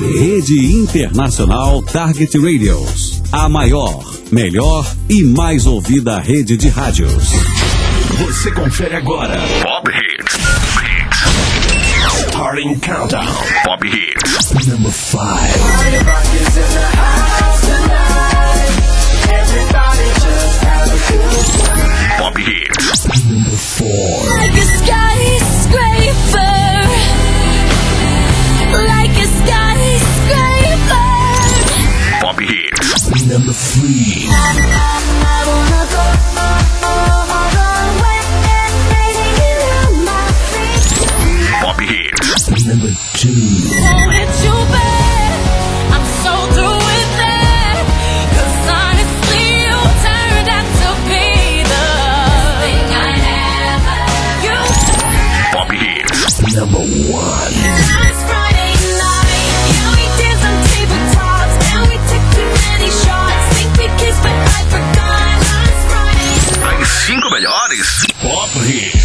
Rede Internacional Target Radios. A maior, melhor e mais ouvida rede de rádios. Você confere agora. Pop Hits. Starting Countdown. Pop Hits. Number 5. Pop Hits. Number 4. Like a skyscraper. Like a skyscraper. Pop Hits. Number 3. I wanna go all the way and raising you on my feet. Pop Hits. Number 2. Hold it too bad. I'm so through with that. 'Cause honestly, you turned out to be the thing I never used. Pop Hits. Number 1. Last Friday night, yeah, we did some tabletops, and we took too many shots. Think we kissed, but I forgot. Last Friday night. As 5 melhores. Pop Hits.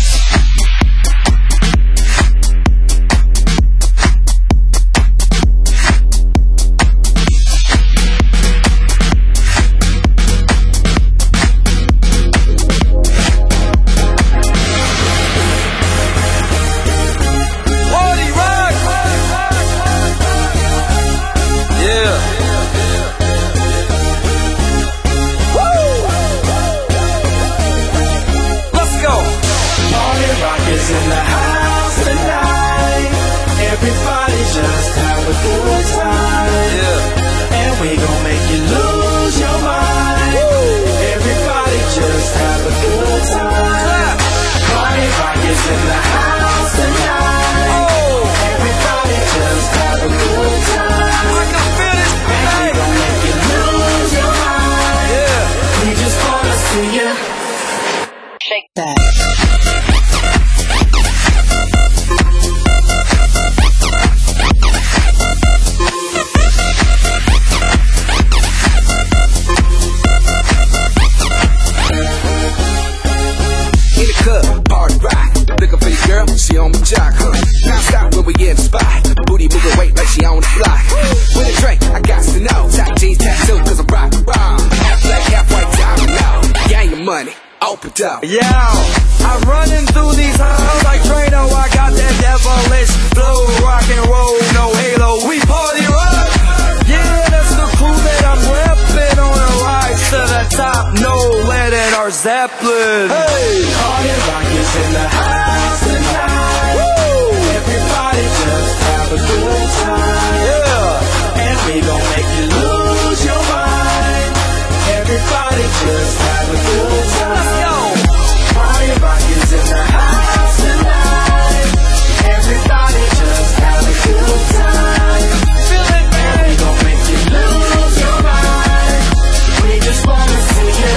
Yeah, I'm running through these halls like Trano. I got that devilish flow, rock and roll, no halo. We party rock. Yeah, that's the crew that I'm repping on a rise to the top. No lead in our Zeppelin. Hey, party rock is in the house tonight. Woo! Everybody just have a good time. Yeah, and we gon' make you lose your mind. Everybody just have a good time. Let's go. Party rock is in the house tonight. Everybody just have a good time. Feel it, man. And we gon' make you lose your mind. We just wanna see you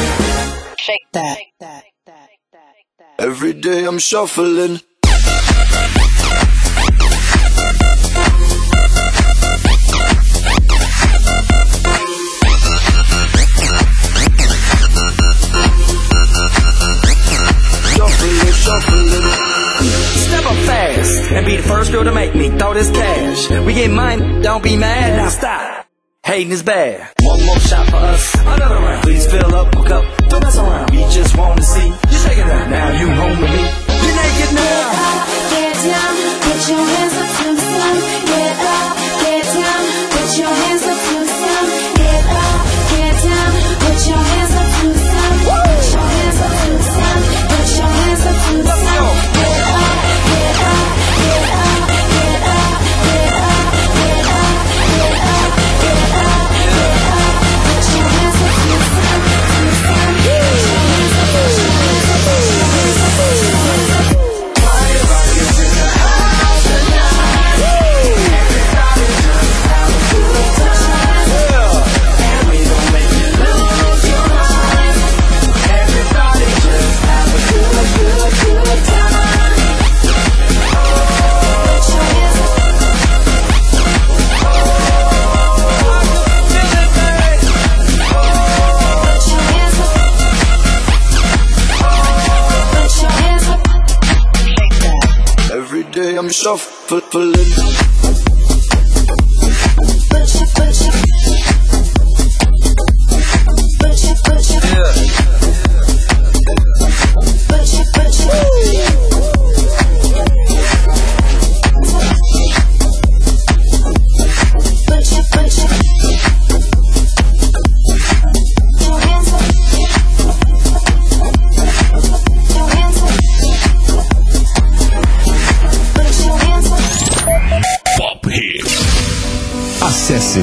shake that. Every day I'm shuffling. Step up fast and be the first girl to make me throw this cash. We get money, don't be mad. Now stop. Hating is bad. One more shot for us, another round. Please fill up a cup, don't mess around. We just want to see you shake it out. Now you home with me. You naked now. Get down, put your hands up to the sun. Get up, get down, put your hands up to the sun. Get up, get down, put your hands up to the sun. Put your hands up to the sun. Put your hands up to the sun. Get up, get up, get up, get up, get up, get up, get up, get up, get up. Put your hands up to the sun, to the sun. Put your hands up, put your hands up, put your hands up, put your hands up. Party rock is in the house tonight. Everybody just have a good time. And we gon' make you lose your mind. Everybody just have a good time. Every day I'm shuffling. Acesse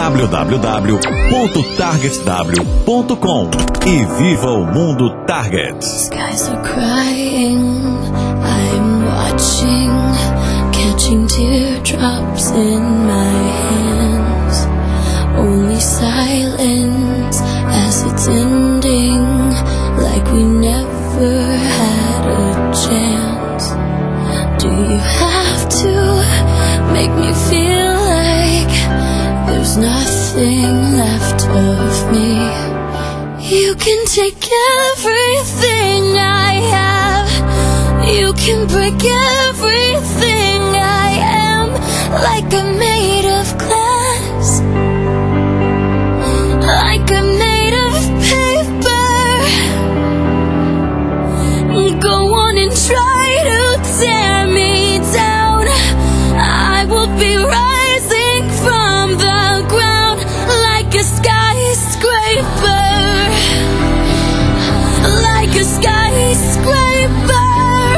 www.targetw.com e viva o mundo Target. Skies are crying, I'm watching, catching teardrops in my hands. Only silence as it's ending, like we never had a chance. Do you have to make me feel like there's nothing left of me? You can take everything I have, you can break everything I am, like I'm made of glass, like I'm made of paper. Go on and try to tear me down, I will be rising from the ground like a skyscraper, like a skyscraper.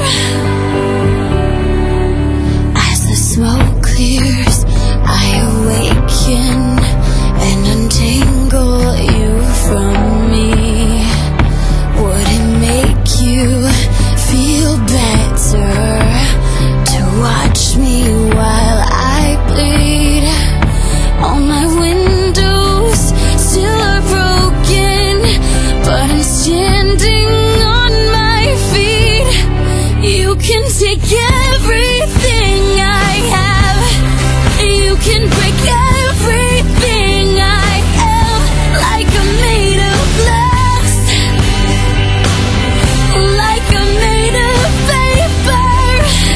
As the smoke clears, I awaken and untangle you from me. Would it make you feel better to watch me while I bleed? All my windows still are broken, but I'm standing on my feet. You can take everything I have, you can break everything I am, like I'm made of glass, like I'm made of paper.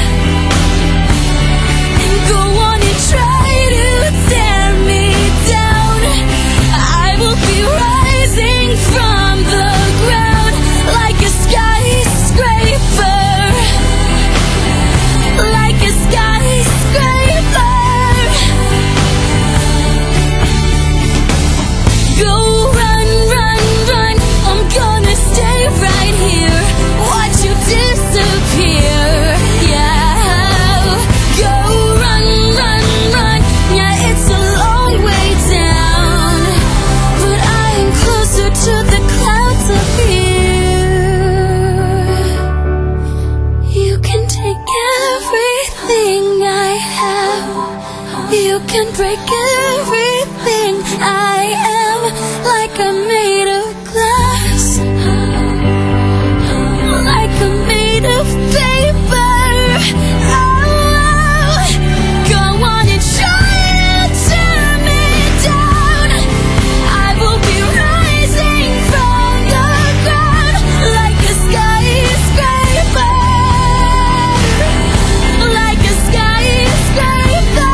And go on and try to tear me down, I will be rising from the ground like a skyscraper, like a skyscraper. Go run, run, run, I'm gonna stay right here, watch you disappear. Yeah, go run, run, run, yeah, it's a long way down, but I am closer to the clouds up here. You can take everything I have, you can break everything I am, like I'm made of glass, like I'm made of paper. Oh, go on and try to tear me down, I will be rising from the ground like a skyscraper, like a skyscraper.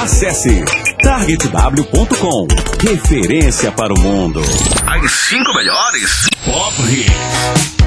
Acesse targetw.com. Referência para o mundo. As 5 melhores Pop Hits.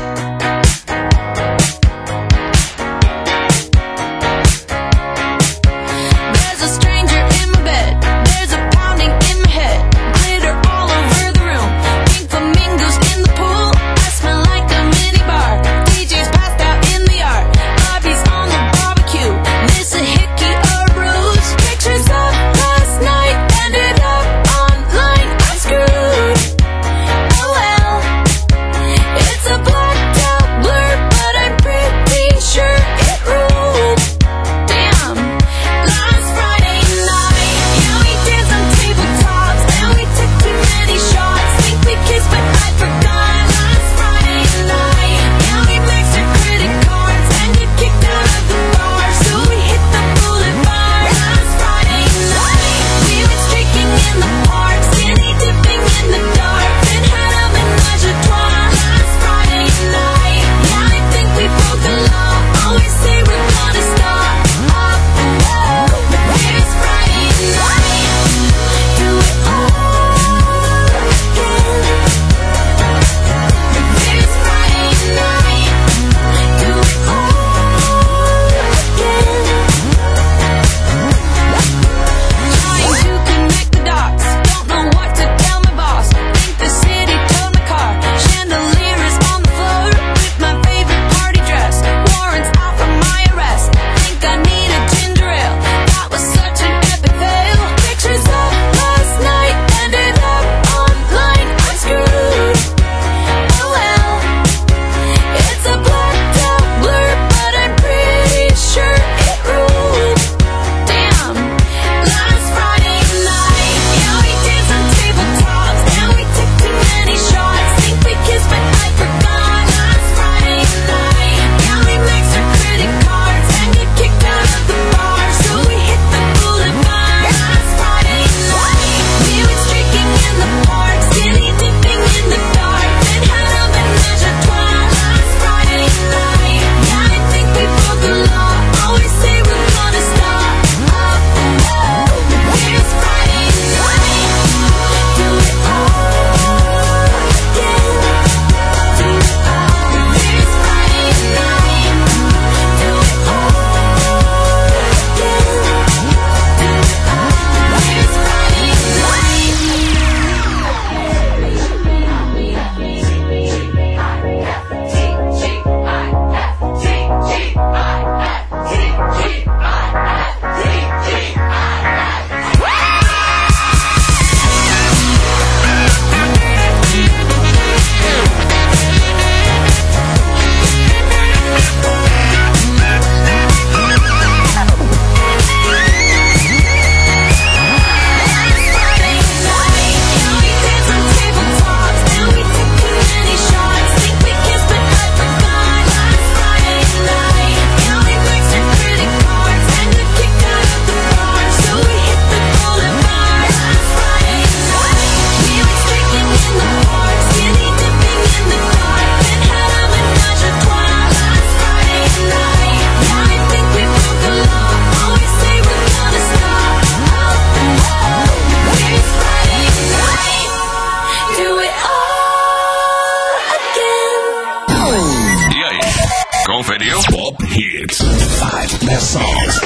Conferiu? Pop Hits. 5 best songs.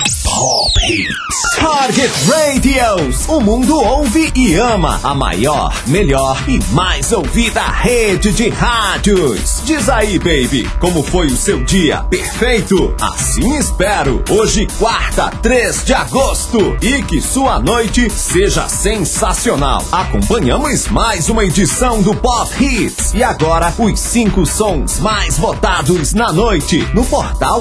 Pop Hits. Target Radios. O mundo ouve e ama. A maior, melhor e mais ouvida rede de rádios. Diz aí, baby, como foi o seu dia? Perfeito? Assim espero. Hoje, quarta, 3 de agosto. E que sua noite seja sensacional. Acompanhamos mais uma edição do Pop Hits. E agora, os 5 sons mais votados na noite no portal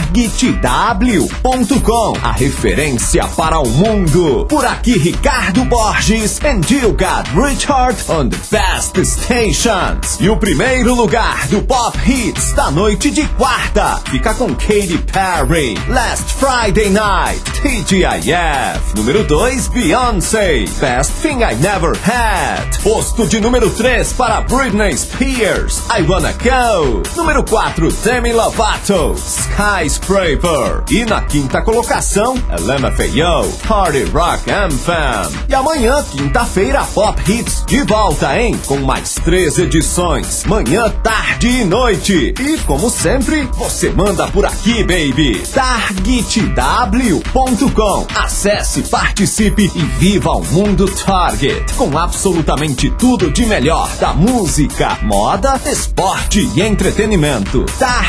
targetw.com. A referência para o mundo. Por aqui, Ricardo Borges and you got Richard on the best stations. E o primeiro lugar do Pop Hits da noite de quarta fica com Katy Perry, Last Friday Night, TGIF. Número 2, Beyoncé, Best Thing I Never Had. Posto de número 3 para Britney Spears, I Wanna Go. Número 4, Demi Lovato, Skyscraper. E na quinta colocação, LMFAO, Party Rock Anthem. E amanhã, quinta-feira, Pop Hits de volta, hein? Com mais 3 edições, manhã, tarde e noite. E como sempre, você manda por aqui, baby. TargetW.com. Acesse, participe e viva o mundo Target, com absolutamente tudo de melhor da música, moda, esporte e entretenimento.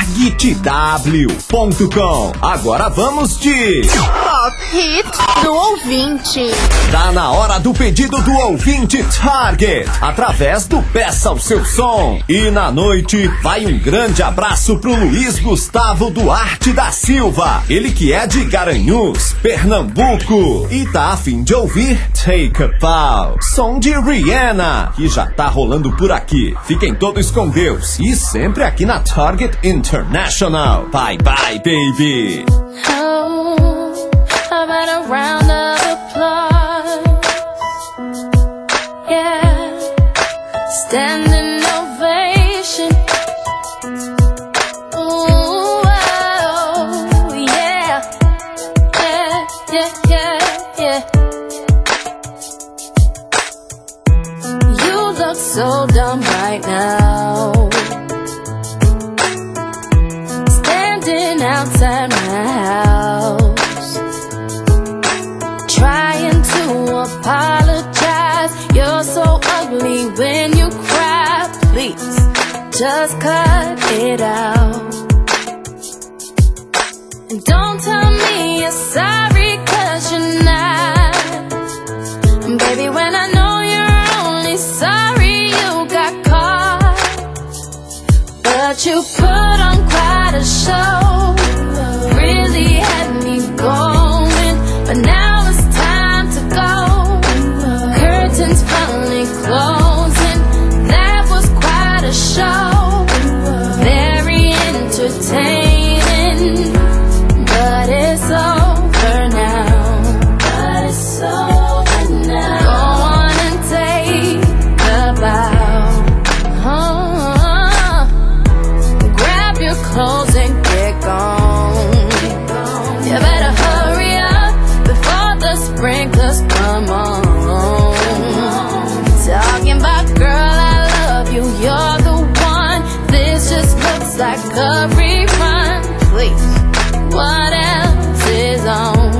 TargetW.com. Agora vamos de Pop Hits do ouvinte. Tá na hora do pedido do ouvinte Target, através do Peça o Seu Som. E na noite, vai um grande abraço pro Luiz Gustavo Duarte da Silva, ele que é de Garanhuns, Pernambuco, e tá a fim de ouvir Take a Bow, som de Rihanna, que já tá rolando por aqui. Fiquem todos com Deus e sempre aqui na Target International. Bye bye, baby. Oh, how about a round of applause? Yeah, standing ovation. Ooh, oh, yeah, yeah, yeah, yeah, yeah. You look so dumb right now, standing outside my house, trying to apologize. You're so ugly when you cry. Please, just cut it out. And don't tell me you're sorry, 'cause you're not. And baby, when I know you're only sorry you got caught, but you put on quite a show, really had me going, but now it's time to go. Curtains finally closing, that was quite a show, very entertaining, but it's over now. But it's over now. Go on and take a bow. Grab your clothes and get gone. You better hurry up before the sprinklers come on. Talking about, girl, I love you, you're the one. This just looks like a rerun. Please, what else is on?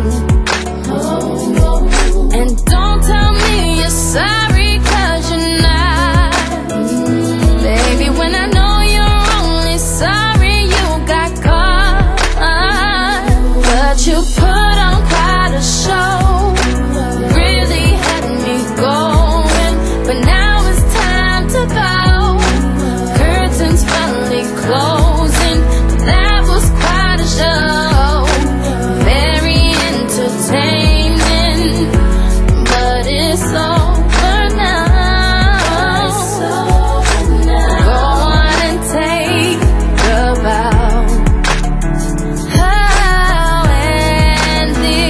And don't tell me you're sorry, 'cause you're not. Baby, when I know you're only sorry you got caught, but you put on quite a show, really had me going, but now it's time to bow. Curtains finally closing, that was quite a show, very entertaining, but it's over now. Go on and take a bow. Oh, and the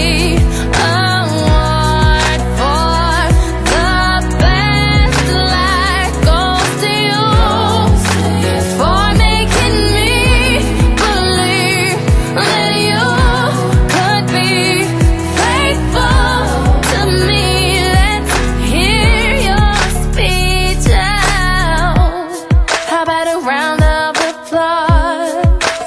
award for the best life goes to you, for making me believe that you could be faithful to me. Let's hear your speech out. How about a round of applause?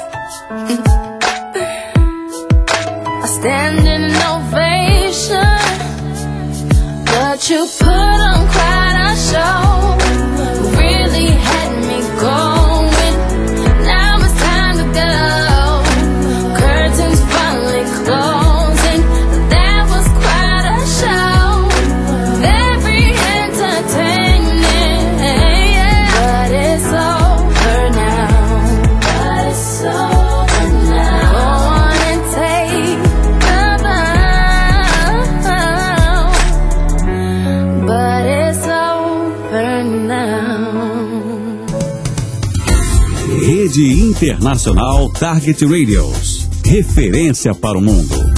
A standing ovation, but you put on quite a show, really had me going, now it's time to go. Curtains finally closing, that was quite a show, very entertaining, but it's over now. But it's over now. Go on and take a bow, but it's over Rede Internacional Target Radios. Referência para o mundo.